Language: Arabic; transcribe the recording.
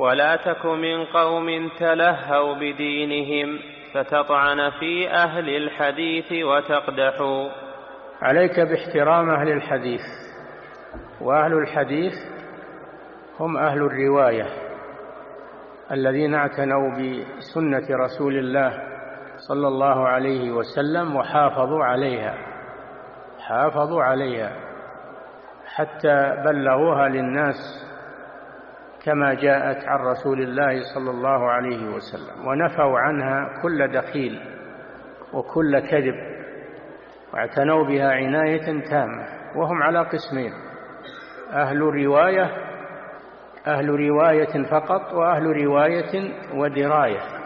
ولا تك من قوم تلهوا بدينهم فتطعن في أهل الحديث وتقدحوا. عليك باحترام أهل الحديث، وأهل الحديث هم أهل الرواية الذين اعتنوا بسنة رسول الله صلى الله عليه وسلم وحافظوا عليها حتى بلغوها للناس كما جاءت عن رسول الله صلى الله عليه وسلم، ونفوا عنها كل دخيل وكل كذب، واعتنوا بها عناية تامة. وهم على قسمين: أهل رواية فقط، وأهل رواية ودراية.